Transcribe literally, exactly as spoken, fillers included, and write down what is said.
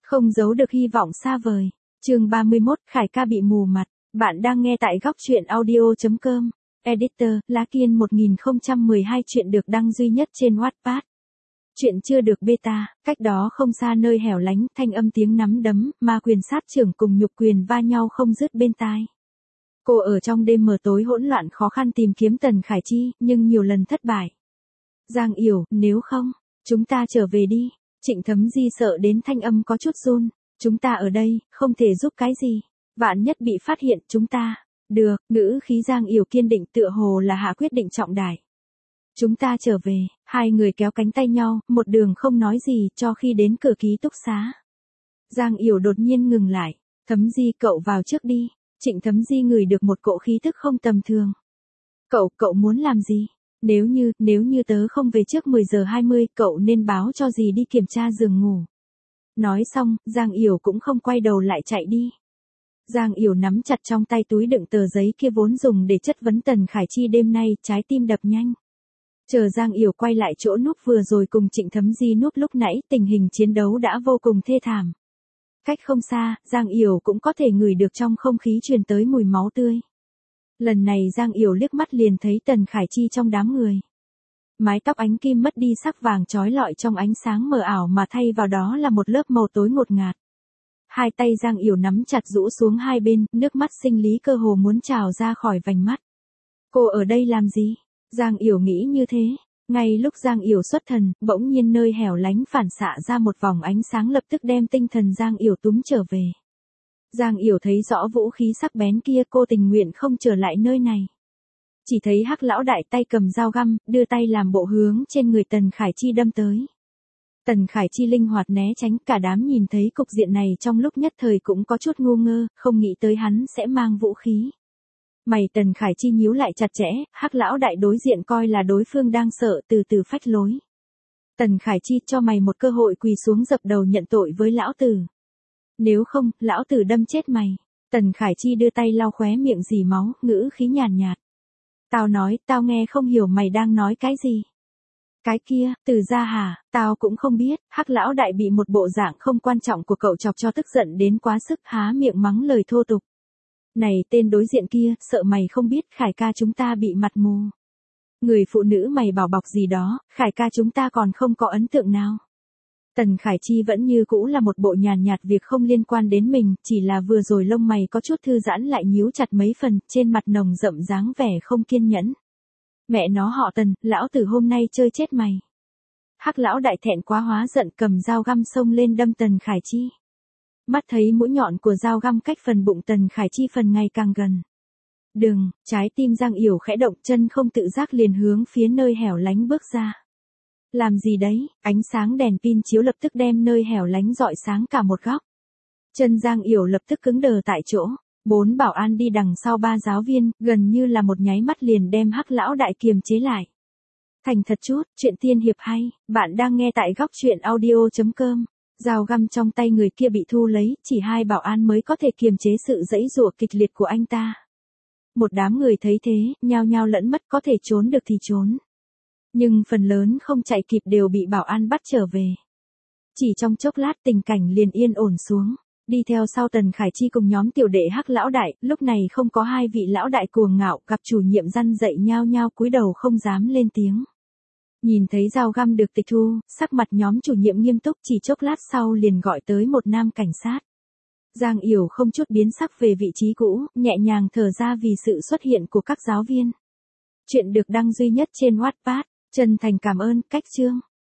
Không giấu được hy vọng xa vời. Chương ba mươi mốt, Khải ca bị mù mặt. Bạn đang nghe tại góc truyện audio chấm com. Editor, Lá Kiên một nghìn không trăm mười hai chuyện được đăng duy nhất trên Wattpad. Chuyện chưa được beta, cách đó không xa nơi hẻo lánh, thanh âm tiếng nắm đấm, ma quyền sát trưởng cùng nhục quyền va nhau không dứt bên tai. Cô ở trong đêm mờ tối hỗn loạn khó khăn tìm kiếm Tần Khải Chi, nhưng nhiều lần thất bại. Giang Yểu, nếu không, chúng ta trở về đi. Trịnh Thấm Di sợ đến thanh âm có chút run. Chúng ta ở đây, không thể giúp cái gì. Vạn nhất bị phát hiện, chúng ta. Được, ngữ khí Giang Yểu kiên định tựa hồ là hạ quyết định trọng đại. Chúng ta trở về, hai người kéo cánh tay nhau, một đường không nói gì, cho khi đến cửa ký túc xá. Giang Yểu đột nhiên ngừng lại. Thấm Di, cậu vào trước đi. Trịnh Thấm Di ngửi được một cỗ khí thức không tầm thường. Cậu, cậu muốn làm gì? Nếu như, nếu như tớ không về trước mười giờ hai mươi, cậu nên báo cho dì đi kiểm tra giường ngủ. Nói xong, Giang Yểu cũng không quay đầu lại chạy đi. Giang Yểu nắm chặt trong tay túi đựng tờ giấy kia vốn dùng để chất vấn Tần Khải Chi đêm nay, trái tim đập nhanh. Chờ Giang Yểu quay lại chỗ núp vừa rồi cùng Trịnh Thấm Di núp lúc nãy, tình hình chiến đấu đã vô cùng thê thảm. Cách không xa, Giang Yểu cũng có thể ngửi được trong không khí truyền tới mùi máu tươi. Lần này Giang Yểu liếc mắt liền thấy Tần Khải Chi trong đám người. Mái tóc ánh kim mất đi sắc vàng chói lọi trong ánh sáng mờ ảo mà thay vào đó là một lớp màu tối ngột ngạt. Hai tay Giang Yểu nắm chặt rũ xuống hai bên, nước mắt sinh lý cơ hồ muốn trào ra khỏi vành mắt. Cô ở đây làm gì? Giang Yểu nghĩ như thế. Ngay lúc Giang Yểu xuất thần, bỗng nhiên nơi hẻo lánh phản xạ ra một vòng ánh sáng lập tức đem tinh thần Giang Yểu túm trở về. Giang Yểu thấy rõ vũ khí sắc bén kia, cô tình nguyện không trở lại nơi này. Chỉ thấy Hắc lão đại tay cầm dao găm, đưa tay làm bộ hướng trên người Tần Khải Chi đâm tới. Tần Khải Chi linh hoạt né tránh, cả đám nhìn thấy cục diện này trong lúc nhất thời cũng có chút ngu ngơ, không nghĩ tới hắn sẽ mang vũ khí. Mày Tần Khải Chi nhíu lại chặt chẽ, Hắc lão đại đối diện coi là đối phương đang sợ, từ từ phách lối. Tần Khải Chi, cho mày một cơ hội, quỳ xuống dập đầu nhận tội với lão tử. Nếu không, lão tử đâm chết mày. Tần Khải Chi đưa tay lau khóe miệng dì máu, ngữ khí nhàn nhạt. Tao nói, tao nghe không hiểu mày đang nói cái gì. Cái kia, từ ra hả, tao cũng không biết. Hắc lão đại bị một bộ dạng không quan trọng của cậu chọc cho tức giận đến quá sức, há miệng mắng lời thô tục. Này tên đối diện kia, sợ mày không biết, Khải ca chúng ta bị mặt mù. Người phụ nữ mày bảo bọc gì đó, Khải ca chúng ta còn không có ấn tượng nào. Tần Khải Chi vẫn như cũ là một bộ nhàn nhạt việc không liên quan đến mình, chỉ là vừa rồi lông mày có chút thư giãn lại nhíu chặt mấy phần, trên mặt nồng rậm dáng vẻ không kiên nhẫn. Mẹ nó họ Tần, lão tử hôm nay chơi chết mày. Hắc lão đại thẹn quá hóa giận cầm dao găm xông lên đâm Tần Khải Chi. Mắt thấy mũi nhọn của dao găm cách phần bụng Tần Khải Chi phần ngày càng gần. Đừng, trái tim Giang Yểu khẽ động, chân không tự giác liền hướng phía nơi hẻo lánh bước ra. Làm gì đấy, ánh sáng đèn pin chiếu lập tức đem nơi hẻo lánh rọi sáng cả một góc. Chân Giang Yểu lập tức cứng đờ tại chỗ, bốn bảo an đi đằng sau ba giáo viên, gần như là một nháy mắt liền đem Hắc lão đại kiềm chế lại. Thành thật chút, chuyện tiên hiệp hay, bạn đang nghe tại góc truyện audio chấm com. Dao găm trong tay người kia bị thu lấy, chỉ hai bảo an mới có thể kiềm chế sự giãy giụa kịch liệt của anh ta. Một đám người thấy thế, nhao nhao lẫn mất, có thể trốn được thì trốn. Nhưng phần lớn không chạy kịp đều bị bảo an bắt trở về. Chỉ trong chốc lát tình cảnh liền yên ổn xuống. Đi theo sau Tần Khải Chi cùng nhóm tiểu đệ Hắc lão đại, lúc này không có hai vị lão đại cuồng ngạo, gặp chủ nhiệm răn dạy nhao nhao cúi đầu không dám lên tiếng. Nhìn thấy dao găm được tịch thu, sắc mặt nhóm chủ nhiệm nghiêm túc, chỉ chốc lát sau liền gọi tới một nam cảnh sát. Giang Yểu không chút biến sắc về vị trí cũ, nhẹ nhàng thở ra vì sự xuất hiện của các giáo viên. Chuyện được đăng duy nhất trên Wattpad. Chân thành cảm ơn, cách chương.